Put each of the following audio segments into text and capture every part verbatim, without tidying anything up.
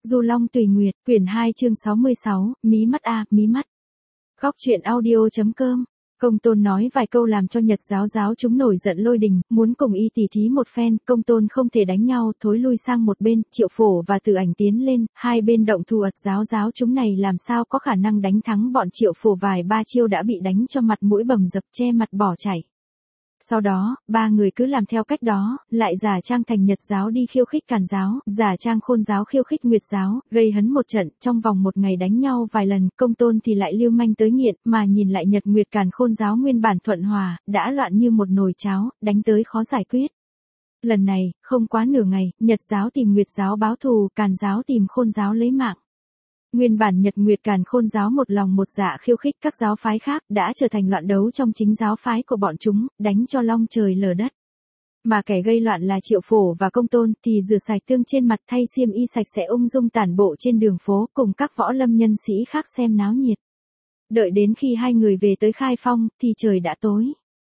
Du Long Tùy Nguyệt, quyển hai chương sáu mươi sáu, mí mắt a, mí mắt. Góc truyện audio.com. Công Tôn nói vài câu làm cho Nhật giáo giáo chúng nổi giận lôi đình, muốn cùng y tỉ thí một phen, Công Tôn không thể đánh nhau, thối lui sang một bên, Triệu Phổ và Từ Ảnh tiến lên, hai bên động thủ ật giáo giáo chúng này làm sao có khả năng đánh thắng bọn Triệu Phổ, vài ba chiêu đã bị đánh cho mặt mũi bầm dập, che mặt bỏ chảy. Sau đó, ba người cứ làm theo cách đó, lại giả trang thành Nhật giáo đi khiêu khích Càn giáo, giả trang Khôn giáo khiêu khích Nguyệt giáo, gây hấn một trận, trong vòng một ngày đánh nhau vài lần, Công Tôn thì lại lưu manh tới nghiện, mà nhìn lại Nhật Nguyệt Càn Khôn giáo nguyên bản thuận hòa, đã loạn như một nồi cháo, đánh tới khó giải quyết. Lần này, không quá nửa ngày, Nhật giáo tìm Nguyệt giáo báo thù, Càn giáo tìm Khôn giáo lấy mạng. Nguyên bản Nhật Nguyệt Càn Khôn giáo một lòng một dạ khiêu khích các giáo phái khác, đã trở thành loạn đấu trong chính giáo phái của bọn chúng, đánh cho long trời lở đất. Mà kẻ gây loạn là Triệu Phổ và Công Tôn, thì rửa sạch tương trên mặt, thay xiêm y sạch sẽ ung dung tản bộ trên đường phố, cùng các võ lâm nhân sĩ khác xem náo nhiệt. Đợi đến khi hai người về tới Khai Phong, thì trời đã tối.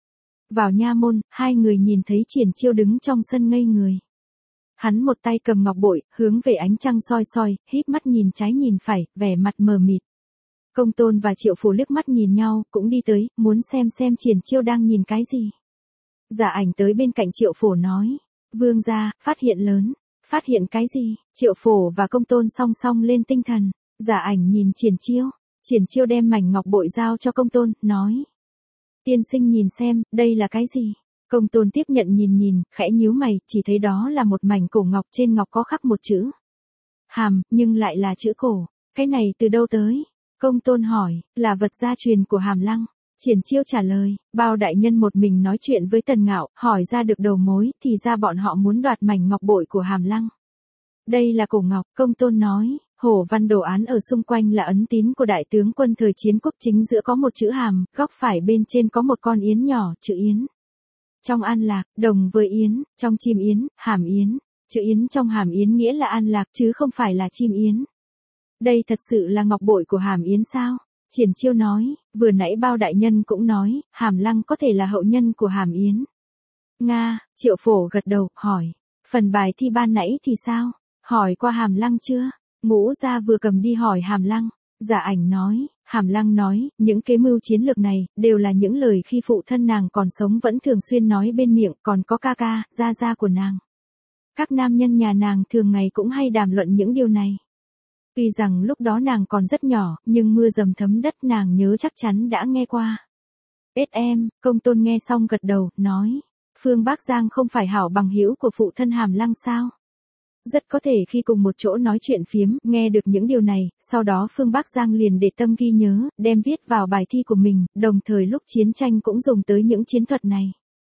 Vào nha môn, hai người nhìn thấy Triển Chiêu đứng trong sân ngây người. Hắn một tay cầm ngọc bội, hướng về ánh trăng soi soi, híp mắt nhìn trái nhìn phải, vẻ mặt mờ mịt. Công Tôn và Triệu Phổ liếc mắt nhìn nhau, cũng đi tới, muốn xem xem Triển Chiêu đang nhìn cái gì. Giả Ảnh tới bên cạnh Triệu Phổ nói, vương gia, phát hiện lớn. Phát hiện cái gì? Triệu Phổ và Công Tôn song song lên tinh thần. Giả Ảnh nhìn Triển Chiêu. Triển Chiêu đem mảnh ngọc bội giao cho Công Tôn, nói. Tiên sinh nhìn xem, đây là cái gì? Công Tôn tiếp nhận nhìn nhìn, khẽ nhíu mày, chỉ thấy đó là một mảnh cổ ngọc, trên ngọc có khắc một chữ Hàm, nhưng lại là chữ cổ. Cái này từ đâu tới? Công Tôn hỏi, là vật gia truyền của Hàm Lăng. Triển Chiêu trả lời, Bao đại nhân một mình nói chuyện với Tần Ngạo, hỏi ra được đầu mối, thì ra bọn họ muốn đoạt mảnh ngọc bội của Hàm Lăng. Đây là cổ ngọc, Công Tôn nói. Hổ văn đồ án ở xung quanh là ấn tín của đại tướng quân thời chiến quốc, chính giữa có một chữ Hàm, góc phải bên trên có một con yến nhỏ, chữ Yến. Trong An Lạc, đồng với Yến, trong Chim Yến, Hàm Yến. Chữ Yến trong Hàm Yến nghĩa là An Lạc chứ không phải là Chim Yến. Đây thật sự là ngọc bội của Hàm Yến sao? Triển Chiêu nói, vừa nãy Bao đại nhân cũng nói, Hàm Lăng có thể là hậu nhân của Hàm Yến. Nga, Triệu Phổ gật đầu, hỏi, phần bài thi ban nãy thì sao? Hỏi qua Hàm Lăng chưa? Ngũ gia vừa cầm đi hỏi Hàm Lăng. Giả Ảnh nói, Hàm Lăng nói, những kế mưu chiến lược này, đều là những lời khi phụ thân nàng còn sống vẫn thường xuyên nói bên miệng, còn có ca ca, gia gia của nàng. Các nam nhân nhà nàng thường ngày cũng hay đàm luận những điều này. Tuy rằng lúc đó nàng còn rất nhỏ, nhưng mưa dầm thấm đất nàng nhớ chắc chắn đã nghe qua. Ết em, Công Tôn nghe xong gật đầu, nói, Phương Bắc Giang không phải hảo bằng hữu của phụ thân Hàm Lăng sao? Rất có thể khi cùng một chỗ nói chuyện phiếm, nghe được những điều này, sau đó Phương Bắc Giang liền để tâm ghi nhớ, đem viết vào bài thi của mình, đồng thời lúc chiến tranh cũng dùng tới những chiến thuật này.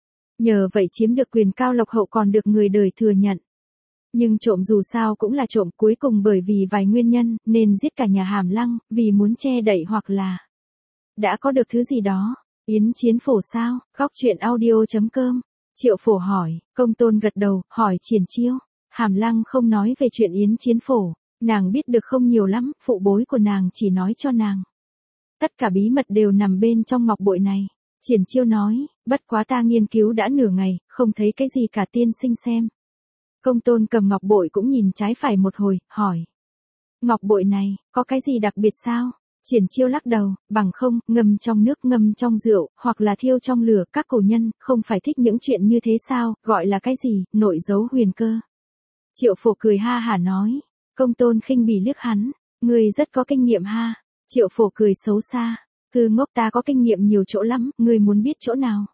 Nhờ vậy chiếm được quyền cao lộc hậu, còn được người đời thừa nhận. Nhưng trộm dù sao cũng là trộm, cuối cùng bởi vì vài nguyên nhân, nên giết cả nhà Hàm Lăng, vì muốn che đậy hoặc là đã có được thứ gì đó. Yến Chiến Phổ sao? Góc truyện audio.com. Triệu Phổ hỏi, Công Tôn gật đầu, hỏi Triển Chiêu. Hàm Lăng không nói về chuyện Yến Chiến Phổ, nàng biết được không nhiều lắm, phụ bối của nàng chỉ nói cho nàng. Tất cả bí mật đều nằm bên trong ngọc bội này. Triển Chiêu nói, bất quá ta nghiên cứu đã nửa ngày, không thấy cái gì cả, tiên sinh xem. Công Tôn cầm ngọc bội cũng nhìn trái phải một hồi, hỏi. Ngọc bội này, có cái gì đặc biệt sao? Triển Chiêu lắc đầu, bằng không, ngâm trong nước, ngâm trong rượu, hoặc là thiêu trong lửa, các cổ nhân, không phải thích những chuyện như thế sao, gọi là cái gì, nội giấu huyền cơ. Triệu Phổ cười ha hả nói. Công Tôn khinh bỉ liếc hắn, ngươi rất có kinh nghiệm ha. Triệu Phổ cười xấu xa, cứ ngốc, ta có kinh nghiệm nhiều chỗ lắm, ngươi muốn biết chỗ nào?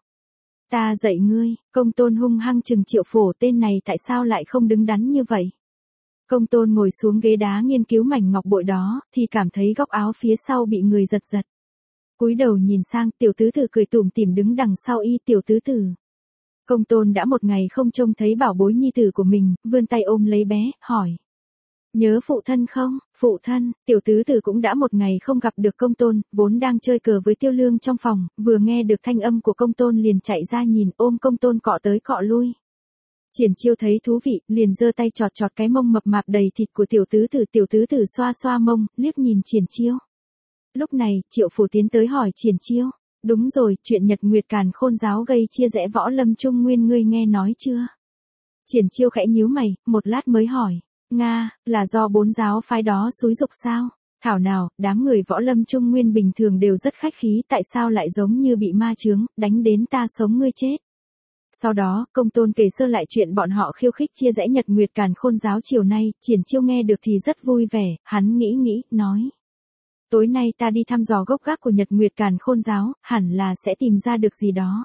Ta dạy ngươi. Công Tôn hung hăng chừng Triệu Phổ, tên này tại sao lại không đứng đắn như vậy? Công Tôn ngồi xuống ghế đá nghiên cứu mảnh ngọc bội đó, thì cảm thấy góc áo phía sau bị người giật giật. Cúi đầu nhìn sang, tiểu tứ tử cười tủm tỉm đứng đằng sau y. Tiểu tứ tử. Công Tôn đã một ngày không trông thấy bảo bối nhi tử của mình, vươn tay ôm lấy bé, hỏi. Nhớ phụ thân không? Phụ thân, tiểu tứ tử cũng đã một ngày không gặp được Công Tôn, vốn đang chơi cờ với Tiêu Lương trong phòng, vừa nghe được thanh âm của Công Tôn liền chạy ra nhìn, ôm Công Tôn cọ tới cọ lui. Triển Chiêu thấy thú vị, liền giơ tay chọt chọt cái mông mập mạp đầy thịt của tiểu tứ tử, tiểu tứ tử xoa xoa mông, liếc nhìn Triển Chiêu. Lúc này, Triệu Phổ tiến tới hỏi Triển Chiêu. Đúng rồi, chuyện Nhật Nguyệt Càn Khôn giáo gây chia rẽ võ lâm Trung Nguyên ngươi nghe nói chưa? Triển Chiêu khẽ nhíu mày, một lát mới hỏi. Nga, là do bốn giáo phái đó xúi giục sao? Thảo nào, đám người võ lâm trung nguyên bình thường đều rất khách khí, tại sao lại giống như bị ma chướng, đánh đến ta sống ngươi chết. Sau đó, Công Tôn kể sơ lại chuyện bọn họ khiêu khích chia rẽ Nhật Nguyệt Càn Khôn giáo chiều nay, Triển Chiêu nghe được thì rất vui vẻ, hắn nghĩ nghĩ, nói. Tối nay ta đi thăm dò gốc gác của Nhật Nguyệt Càn Khôn giáo, hẳn là sẽ tìm ra được gì đó.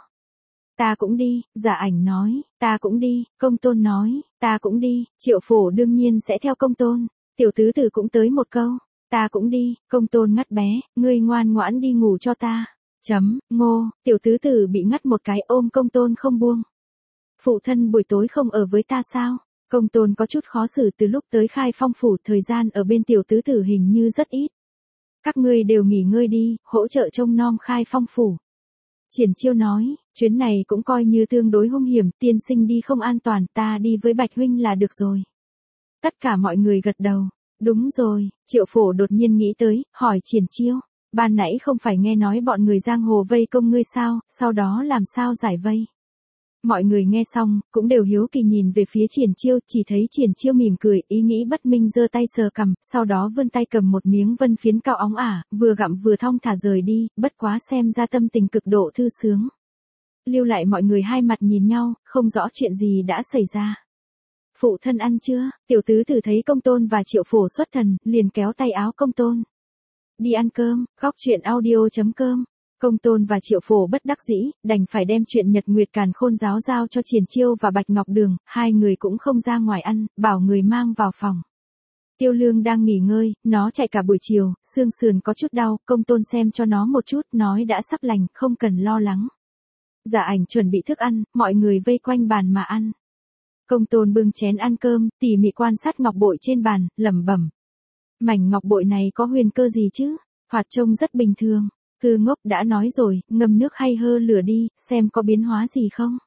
Ta cũng đi, Dạ Ảnh nói, ta cũng đi, Công Tôn nói, ta cũng đi, Triệu Phổ đương nhiên sẽ theo Công Tôn, tiểu tứ tử cũng tới một câu, ta cũng đi, Công Tôn ngắt bé, ngươi ngoan ngoãn đi ngủ cho ta. Chấm, Ngô, tiểu tứ tử bị ngắt một cái ôm Công Tôn không buông. Phụ thân buổi tối không ở với ta sao? Công Tôn có chút khó xử từ lúc tới Khai Phong phủ, thời gian ở bên tiểu tứ tử hình như rất ít. Các ngươi đều nghỉ ngơi đi, hỗ trợ trông nom Khai Phong phủ. Triển Chiêu nói, chuyến này cũng coi như tương đối hung hiểm, tiên sinh đi không an toàn, ta đi với Bạch huynh là được rồi. Tất cả mọi người gật đầu, đúng rồi, Triệu Phổ đột nhiên nghĩ tới, hỏi Triển Chiêu, ban nãy không phải nghe nói bọn người giang hồ vây công ngươi sao, sau đó làm sao giải vây. Mọi người nghe xong, cũng đều hiếu kỳ nhìn về phía Triển Chiêu, chỉ thấy Triển Chiêu mỉm cười, ý nghĩ bất minh giơ tay sờ cằm, sau đó vươn tay cầm một miếng vân phiến cao óng ả, vừa gặm vừa thong thả rời đi, bất quá xem ra tâm tình cực độ thư sướng. Lưu lại mọi người hai mặt nhìn nhau, không rõ chuyện gì đã xảy ra. Phụ thân ăn chưa? Tiểu tứ tử thấy Công Tôn và Triệu Phổ xuất thần, liền kéo tay áo Công Tôn. Đi ăn cơm, góc truyện audio chấm com. Công Tôn và Triệu Phổ bất đắc dĩ, đành phải đem chuyện Nhật Nguyệt Càn Khôn giáo giao cho Triển Chiêu và Bạch Ngọc Đường, hai người cũng không ra ngoài ăn, bảo người mang vào phòng. Tiêu Lương đang nghỉ ngơi, nó chạy cả buổi chiều, xương sườn có chút đau, Công Tôn xem cho nó một chút, nói đã sắp lành, không cần lo lắng. Dạ Ảnh chuẩn bị thức ăn, mọi người vây quanh bàn mà ăn. Công Tôn bưng chén ăn cơm, tỉ mỉ quan sát ngọc bội trên bàn, lẩm bẩm. Mảnh ngọc bội này có huyền cơ gì chứ? Hoạt trông rất bình thường. Thư ngốc đã nói rồi, ngâm nước hay hơ lửa đi, xem có biến hóa gì không.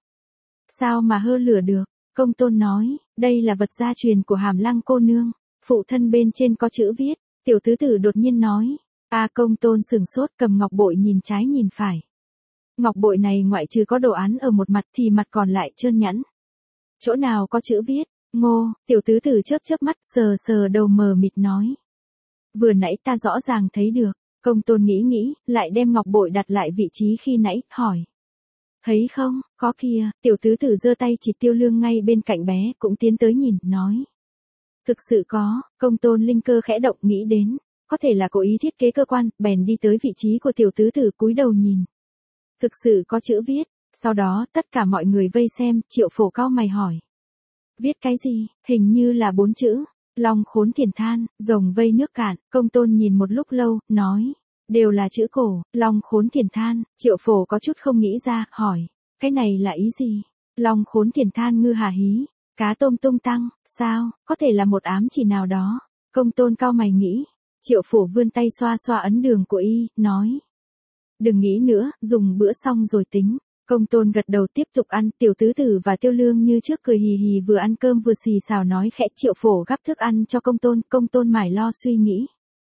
Sao mà hơ lửa được? Công Tôn nói, đây là vật gia truyền của Hàm Lăng cô nương. Phụ thân bên trên có chữ viết. Tiểu tứ tử đột nhiên nói. A à, Công Tôn sửng sốt cầm ngọc bội nhìn trái nhìn phải. Ngọc bội này ngoại trừ có đồ án ở một mặt thì mặt còn lại trơn nhẵn. Chỗ nào có chữ viết? Ngô, tiểu tứ tử chớp chớp mắt sờ sờ đầu mờ mịt nói. Vừa nãy ta rõ ràng thấy được. Công Tôn nghĩ nghĩ, lại đem ngọc bội đặt lại vị trí khi nãy, hỏi. Thấy không, có kia, tiểu tứ tử giơ tay chỉ Tiêu Lương ngay bên cạnh bé, cũng tiến tới nhìn, nói. Thực sự có, Công Tôn linh cơ khẽ động nghĩ đến, có thể là cố ý thiết kế cơ quan, bèn đi tới vị trí của tiểu tứ tử cúi đầu nhìn. Thực sự có chữ viết, sau đó tất cả mọi người vây xem, Triệu Phổ cau mày hỏi. Viết cái gì, hình như là bốn chữ. Long khốn thiền than, rồng vây nước cạn, Công Tôn nhìn một lúc lâu, nói. Đều là chữ cổ, long khốn thiền than, Triệu Phổ có chút không nghĩ ra, hỏi. Cái này là ý gì? Long khốn thiền than ngư hà hí, cá tôm tung tăng, sao, có thể là một ám chỉ nào đó. Công Tôn cau mày nghĩ. Triệu Phổ vươn tay xoa xoa ấn đường của y, nói. Đừng nghĩ nữa, dùng bữa xong rồi tính. Công Tôn gật đầu tiếp tục ăn, tiểu tứ tử và Tiêu Lương như trước cười hì hì vừa ăn cơm vừa xì xào nói khẽ. Triệu Phổ gắp thức ăn cho Công Tôn, Công Tôn mải lo suy nghĩ.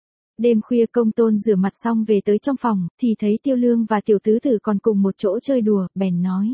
Đêm khuya Công Tôn rửa mặt xong về tới trong phòng, thì thấy Tiêu Lương và tiểu tứ tử còn cùng một chỗ chơi đùa, bèn nói.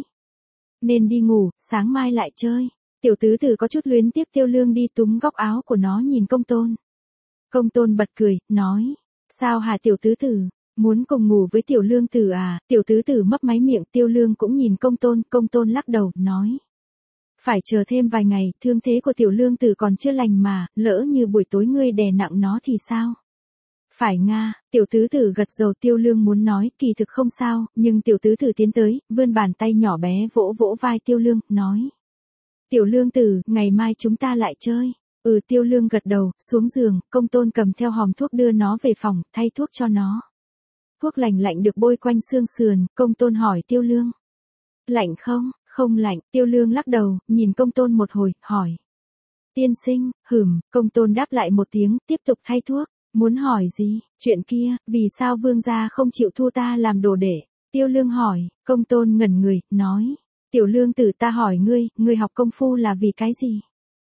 Nên đi ngủ, sáng mai lại chơi. Tiểu tứ tử có chút luyến tiếc Tiêu Lương đi túm góc áo của nó nhìn Công Tôn. Công Tôn bật cười, nói. Sao hả tiểu tứ tử? Muốn cùng ngủ với tiểu lương tử à? Tiểu tứ tử mấp máy miệng, Tiêu Lương cũng nhìn Công Tôn, Công Tôn lắc đầu, nói. Phải chờ thêm vài ngày, thương thế của tiểu lương tử còn chưa lành mà, lỡ như buổi tối ngươi đè nặng nó thì sao? Phải Nga, tiểu tứ tử gật đầu. Tiêu Lương muốn nói, kỳ thực không sao, nhưng tiểu tứ tử tiến tới, vươn bàn tay nhỏ bé vỗ vỗ vai Tiêu Lương, nói. Tiểu lương tử, ngày mai chúng ta lại chơi. Ừ Tiêu Lương gật đầu, xuống giường, Công Tôn cầm theo hòm thuốc đưa nó về phòng, thay thuốc cho nó. Thuốc lành lạnh được bôi quanh xương sườn, Công Tôn hỏi Tiêu Lương. Lạnh không? Không lạnh, Tiêu Lương lắc đầu, nhìn Công Tôn một hồi, hỏi. Tiên sinh, hửm, Công Tôn đáp lại một tiếng, tiếp tục thay thuốc. Muốn hỏi gì? Chuyện kia, vì sao vương gia không chịu thu ta làm đồ đệ? Tiêu Lương hỏi, Công Tôn ngẩn người, nói. Tiểu lương tử ta hỏi ngươi, ngươi học công phu là vì cái gì?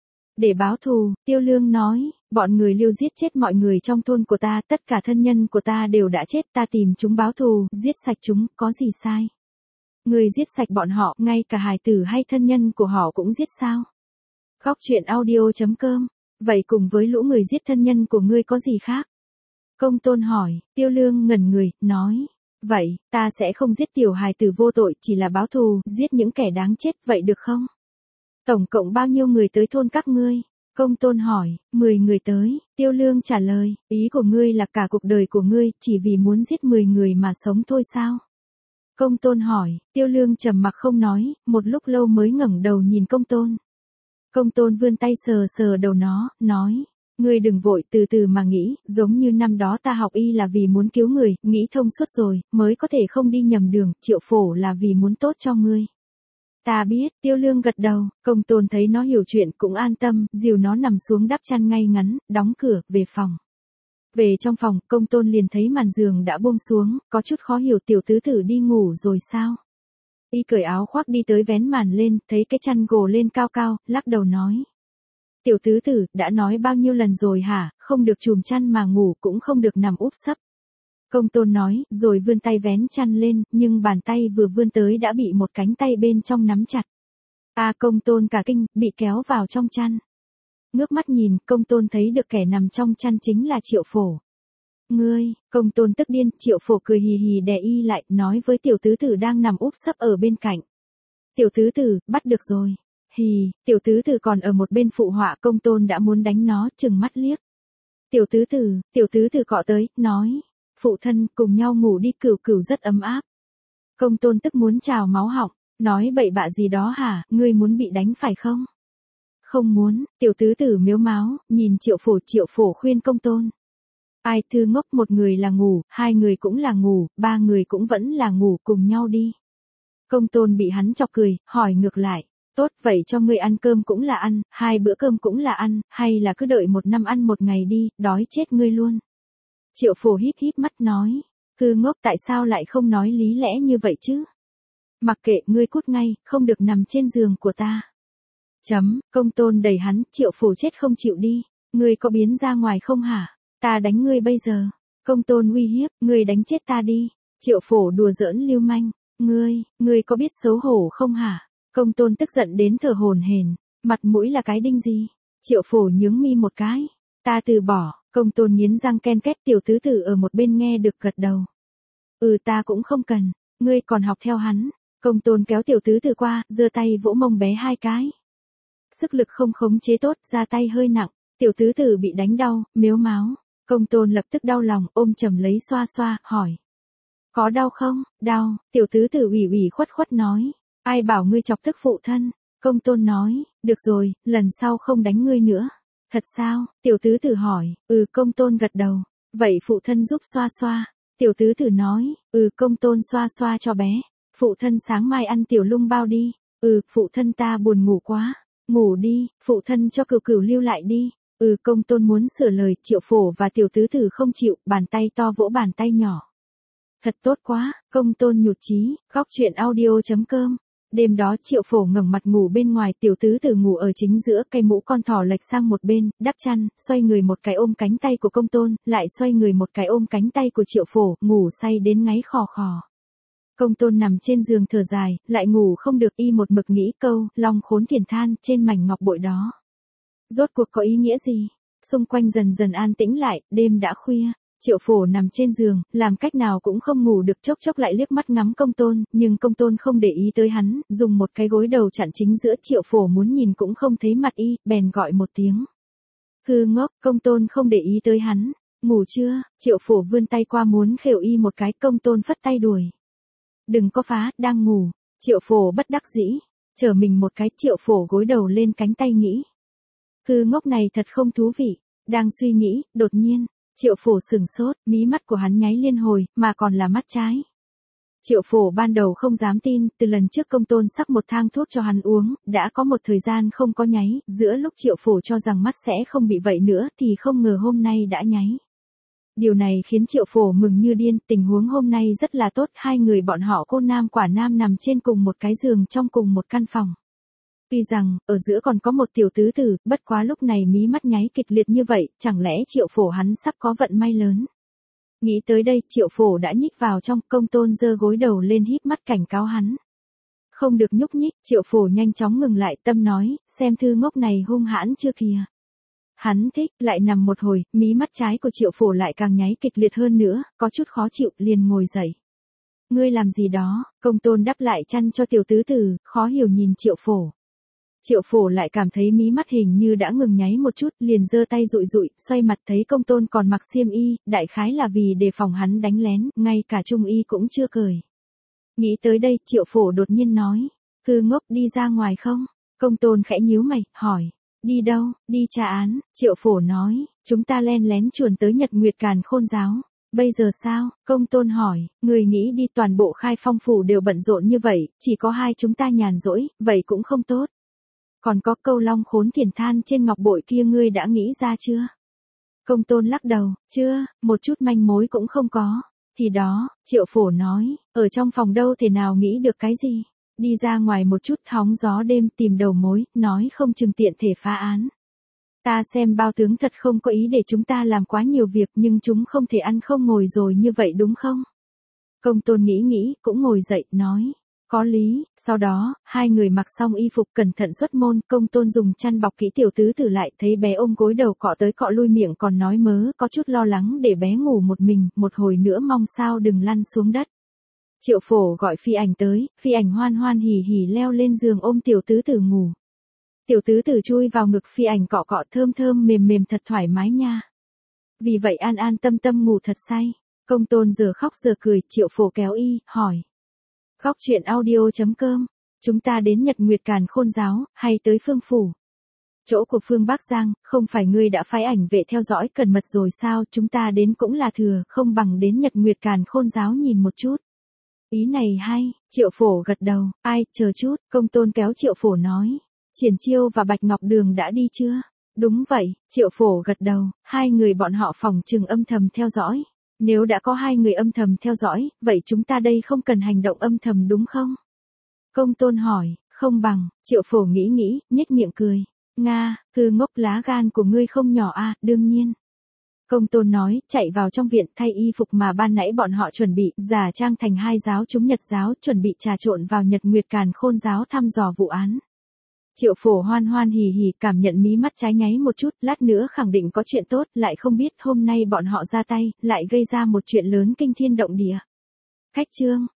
Để báo thù, Tiêu Lương nói, bọn người Lưu giết chết mọi người trong thôn của ta, tất cả thân nhân của ta đều đã chết, ta tìm chúng báo thù, giết sạch chúng, có gì sai? Người giết sạch bọn họ, ngay cả hài tử hay thân nhân của họ cũng giết sao? Góc truyện audio chấm com Vậy cùng với lũ người giết thân nhân của ngươi có gì khác? Công tôn hỏi, Tiêu Lương ngẩn người, nói. Vậy, ta sẽ không giết tiểu hài tử vô tội, chỉ là báo thù, giết những kẻ đáng chết, vậy được không? Tổng cộng bao nhiêu người tới thôn các ngươi? Công tôn hỏi, mười người tới, Tiêu Lương trả lời, ý của ngươi là cả cuộc đời của ngươi, chỉ vì muốn giết mười người mà sống thôi sao? Công tôn hỏi, Tiêu Lương trầm mặc không nói, một lúc lâu mới ngẩng đầu nhìn công tôn. Công tôn vươn tay sờ sờ đầu nó, nói, ngươi đừng vội, từ từ mà nghĩ, giống như năm đó ta học y là vì muốn cứu người, nghĩ thông suốt rồi, mới có thể không đi nhầm đường, Triệu Phổ là vì muốn tốt cho ngươi. Ta biết, Tiêu Lương gật đầu, công tôn thấy nó hiểu chuyện cũng an tâm, dìu nó nằm xuống đắp chăn ngay ngắn, đóng cửa, về phòng. Về trong phòng, công tôn liền thấy màn giường đã buông xuống, có chút khó hiểu tiểu tứ tử đi ngủ rồi sao? Y cởi áo khoác đi tới vén màn lên, thấy cái chăn gồ lên cao cao, lắc đầu nói. Tiểu tứ tử, đã nói bao nhiêu lần rồi hả, không được chùm chăn mà ngủ cũng không được nằm úp sấp. Công tôn nói, rồi vươn tay vén chăn lên, nhưng bàn tay vừa vươn tới đã bị một cánh tay bên trong nắm chặt. À công tôn cả kinh, bị kéo vào trong chăn. Ngước mắt nhìn, công tôn thấy được kẻ nằm trong chăn chính là Triệu Phổ. Ngươi, công tôn tức điên, Triệu Phổ cười hì hì đè y lại, nói với tiểu tứ tử đang nằm úp sấp ở bên cạnh. Tiểu tứ tử, bắt được rồi. Hì, tiểu tứ tử còn ở một bên phụ họa, công tôn đã muốn đánh nó, chừng mắt liếc. Tiểu tứ tử, tiểu tứ tử cọ tới, nói. Phụ thân, cùng nhau ngủ đi, cửu cửu rất ấm áp. Công tôn tức muốn trào máu họng, nói bậy bạ gì đó hả, ngươi muốn bị đánh phải không? Không muốn, tiểu tứ tử miếu máu, nhìn Triệu Phổ, Triệu Phổ khuyên công tôn. Ai thư ngốc, một người là ngủ, hai người cũng là ngủ, ba người cũng vẫn là ngủ, cùng nhau đi. Công tôn bị hắn chọc cười, hỏi ngược lại. Tốt, vậy cho ngươi ăn cơm cũng là ăn, hai bữa cơm cũng là ăn, hay là cứ đợi một năm ăn một ngày đi, đói chết ngươi luôn. Triệu Phổ híp híp mắt nói, thư ngốc tại sao lại không nói lý lẽ như vậy chứ? Mặc kệ, ngươi cút ngay, không được nằm trên giường của ta. Chấm, công tôn đẩy hắn, Triệu Phổ chết không chịu đi, ngươi có biến ra ngoài không hả? Ta đánh ngươi bây giờ. Công tôn uy hiếp, ngươi đánh chết ta đi. Triệu Phổ đùa giỡn lưu manh, ngươi, ngươi có biết xấu hổ không hả? Công tôn tức giận đến thở hổn hển, mặt mũi là cái đinh gì? Triệu Phổ nhướng mi một cái, ta từ bỏ. Công tôn nghiến răng ken két, tiểu tứ tử ở một bên nghe được gật đầu. Ừ ta cũng không cần, ngươi còn học theo hắn. Công tôn kéo tiểu tứ tử qua, giơ tay vỗ mông bé hai cái. Sức lực không khống chế tốt, ra tay hơi nặng, tiểu tứ tử bị đánh đau, miếu máu. Công tôn lập tức đau lòng, ôm chầm lấy xoa xoa, hỏi. Có đau không? Đau, tiểu tứ tử ủy ủy khuất khuất nói. Ai bảo ngươi chọc tức phụ thân? Công tôn nói, được rồi, lần sau không đánh ngươi nữa. Thật sao? Tiểu tứ tử hỏi, ừ công tôn gật đầu. Vậy phụ thân giúp xoa xoa. Tiểu tứ tử nói, ừ công tôn xoa xoa cho bé. Phụ thân sáng mai ăn tiểu lung bao đi. Ừ, phụ thân ta buồn ngủ quá. Ngủ đi, phụ thân cho cửu cửu lưu lại đi. Ừ công tôn muốn sửa lời, Triệu Phổ và tiểu tứ tử không chịu, bàn tay to vỗ bàn tay nhỏ. Thật tốt quá, công tôn nhụt chí, góc truyện audio chấm com. Đêm đó Triệu Phổ ngẩng mặt ngủ bên ngoài, tiểu tứ tử ngủ ở chính giữa, cây mũ con thỏ lệch sang một bên, đắp chăn, xoay người một cái ôm cánh tay của công tôn, lại xoay người một cái ôm cánh tay của Triệu Phổ, ngủ say đến ngáy khò khò. Công tôn nằm trên giường thở dài, lại ngủ không được, y một mực nghĩ câu, long khốn thiền than, trên mảnh ngọc bội đó. Rốt cuộc có ý nghĩa gì? Xung quanh dần dần an tĩnh lại, đêm đã khuya. Triệu Phổ nằm trên giường, làm cách nào cũng không ngủ được, chốc chốc lại liếc mắt ngắm công tôn, nhưng công tôn không để ý tới hắn, dùng một cái gối đầu chặn chính giữa. Triệu Phổ muốn nhìn cũng không thấy mặt y, bèn gọi một tiếng. Hư ngốc, công tôn không để ý tới hắn. Ngủ chưa? Triệu Phổ vươn tay qua muốn khều y một cái, công tôn phất tay đuổi. Đừng có phá, đang ngủ. Triệu Phổ bất đắc dĩ, trở mình một cái, Triệu Phổ gối đầu lên cánh tay nghĩ. Hư ngốc này thật không thú vị. Đang suy nghĩ, đột nhiên. Triệu Phổ sừng sốt, mí mắt của hắn nháy liên hồi, mà còn là mắt trái. Triệu Phổ ban đầu không dám tin, từ lần trước công tôn sắc một thang thuốc cho hắn uống, đã có một thời gian không có nháy, giữa lúc Triệu Phổ cho rằng mắt sẽ không bị vậy nữa thì không ngờ hôm nay đã nháy. Điều này khiến Triệu Phổ mừng như điên, tình huống hôm nay rất là tốt, hai người bọn họ cô nam quả nam nằm trên cùng một cái giường trong cùng một căn phòng. Tuy rằng, ở giữa còn có một tiểu tứ tử, bất quá lúc này mí mắt nháy kịch liệt như vậy, chẳng lẽ Triệu Phổ hắn sắp có vận may lớn. Nghĩ tới đây, Triệu Phổ đã nhích vào trong, công tôn giơ gối đầu lên híp mắt cảnh cáo hắn. Không được nhúc nhích, Triệu Phổ nhanh chóng ngừng lại, tâm nói, xem thư ngốc này hung hãn chưa kìa. Hắn thích, lại nằm một hồi, mí mắt trái của Triệu Phổ lại càng nháy kịch liệt hơn nữa, có chút khó chịu, liền ngồi dậy. Ngươi làm gì đó? Công tôn đắp lại chăn cho tiểu tứ tử, khó hiểu nhìn Triệu Phổ. Triệu Phổ lại cảm thấy mí mắt hình như đã ngừng nháy một chút, liền giơ tay dụi dụi, xoay mặt thấy công tôn còn mặc xiêm y, đại khái là vì đề phòng hắn đánh lén, ngay cả trung y cũng chưa cởi. Nghĩ tới đây, Triệu Phổ đột nhiên nói, Cư Ngốc đi ra ngoài không? Công tôn khẽ nhíu mày, hỏi, đi đâu? Đi tra án. Triệu Phổ nói, chúng ta len lén chuồn tới Nhật Nguyệt Càn Khôn giáo. Bây giờ sao? Công tôn hỏi, người nghĩ đi, toàn bộ Khai Phong phủ đều bận rộn như vậy, chỉ có hai chúng ta nhàn rỗi, vậy cũng không tốt. Còn có câu long khốn thiền than trên ngọc bội kia ngươi đã nghĩ ra chưa? Công tôn lắc đầu, chưa, một chút manh mối cũng không có. Thì đó, Triệu Phổ nói, ở trong phòng đâu thể nào nghĩ được cái gì. Đi ra ngoài một chút hóng gió đêm tìm đầu mối, nói không chừng tiện thể phá án. Ta xem bao tướng thật không có ý để chúng ta làm quá nhiều việc, nhưng chúng không thể ăn không ngồi rồi như vậy đúng không? Công tôn nghĩ nghĩ, cũng ngồi dậy, nói. Có lý. Sau đó, hai người mặc xong y phục cẩn thận xuất môn, công tôn dùng chăn bọc kỹ tiểu tứ tử lại, thấy bé ôm gối đầu cọ tới cọ lui, miệng còn nói mớ, có chút lo lắng để bé ngủ một mình, một hồi nữa mong sao đừng lăn xuống đất. Triệu Phổ gọi Phi Ảnh tới, Phi Ảnh hoan hoan hỉ hỉ leo lên giường ôm tiểu tứ tử ngủ. Tiểu tứ tử chui vào ngực Phi Ảnh cọ cọ thơm thơm mềm mềm thật thoải mái nha. Vì vậy an an tâm tâm ngủ thật say. Công tôn giờ khóc giờ cười, Triệu Phổ kéo y, hỏi. Góc truyện audio chấm com, chúng ta đến Nhật Nguyệt Càn Khôn giáo, hay tới Phương Phủ? Chỗ của Phương Bắc Giang, không phải ngươi đã phái ảnh vệ theo dõi cẩn mật rồi sao, chúng ta đến cũng là thừa, không bằng đến Nhật Nguyệt Càn Khôn giáo nhìn một chút. Ý này hay, Triệu Phổ gật đầu, ai, chờ chút, công tôn kéo Triệu Phổ nói. Triển Chiêu và Bạch Ngọc Đường đã đi chưa? Đúng vậy, Triệu Phổ gật đầu, hai người bọn họ phòng trừng âm thầm theo dõi. Nếu đã có hai người âm thầm theo dõi, vậy chúng ta đây không cần hành động âm thầm đúng không? Công tôn hỏi, không bằng, Triệu Phổ nghĩ nghĩ, nhếch miệng cười. Nga, Cư Ngốc lá gan của ngươi không nhỏ à, đương nhiên. Công tôn nói, chạy vào trong viện thay y phục mà ban nãy bọn họ chuẩn bị, giả trang thành hai giáo chúng Nhật giáo, chuẩn bị trà trộn vào Nhật Nguyệt Càn Khôn giáo thăm dò vụ án. Triệu Phổ hoan hoan hỉ hỉ, cảm nhận mí mắt trái nháy một chút, lát nữa khẳng định có chuyện tốt, lại không biết hôm nay bọn họ ra tay, lại gây ra một chuyện lớn kinh thiên động địa. Khách trương,